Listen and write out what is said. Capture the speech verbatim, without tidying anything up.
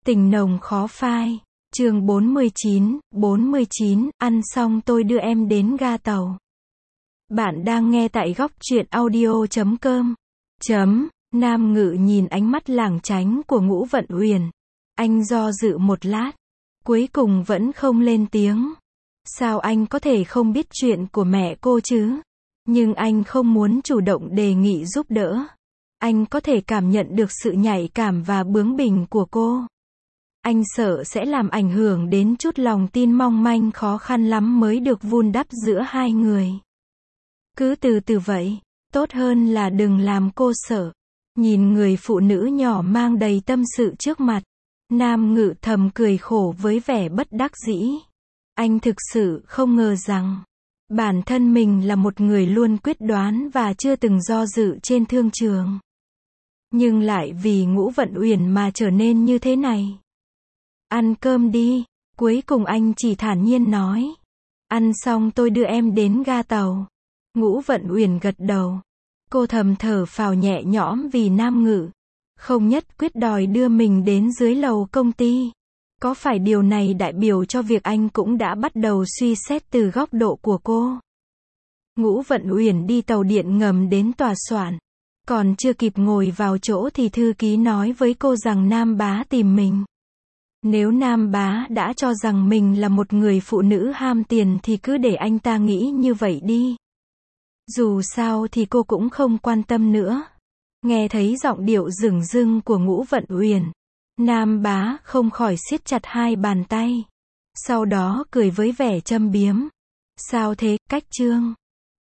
Tình nồng khó phai. Chương bốn mươi chín, bốn mươi chín, ăn xong tôi đưa em đến ga tàu. Bạn đang nghe tại góc truyện audio chấm com. Chấm, Nam Ngự nhìn ánh mắt lảng tránh của Ngũ Vận Uyển. Anh do dự một lát, cuối cùng vẫn không lên tiếng. Sao anh có thể không biết chuyện của mẹ cô chứ? Nhưng anh không muốn chủ động đề nghị giúp đỡ. Anh có thể cảm nhận được sự nhạy cảm và bướng bỉnh của cô. Anh sợ sẽ làm ảnh hưởng đến chút lòng tin mong manh khó khăn lắm mới được vun đắp giữa hai người. Cứ từ từ vậy, tốt hơn là đừng làm cô sợ. Nhìn người phụ nữ nhỏ mang đầy tâm sự trước mặt, Nam Ngự thầm cười khổ với vẻ bất đắc dĩ. Anh thực sự không ngờ rằng, bản thân mình là một người luôn quyết đoán và chưa từng do dự trên thương trường. Nhưng lại vì Ngũ Vận Uyển mà trở nên như thế này. Ăn cơm đi, cuối cùng anh chỉ thản nhiên nói. Ăn xong tôi đưa em đến ga tàu. Ngũ Vận Uyển gật đầu. Cô thầm thở phào nhẹ nhõm vì Nam Ngự không nhất quyết đòi đưa mình đến dưới lầu công ty. Có phải điều này đại biểu cho việc anh cũng đã bắt đầu suy xét từ góc độ của cô? Ngũ Vận Uyển đi tàu điện ngầm đến tòa soạn. Còn chưa kịp ngồi vào chỗ thì thư ký nói với cô rằng Nam Bá tìm mình. Nếu Nam Bá đã cho rằng mình là một người phụ nữ ham tiền thì cứ để anh ta nghĩ như vậy đi. Dù sao thì cô cũng không quan tâm nữa. Nghe thấy giọng điệu dửng dưng của Ngũ Vận Uyển, Nam Bá không khỏi siết chặt hai bàn tay. Sau đó cười với vẻ châm biếm. Sao thế, Cách Trương?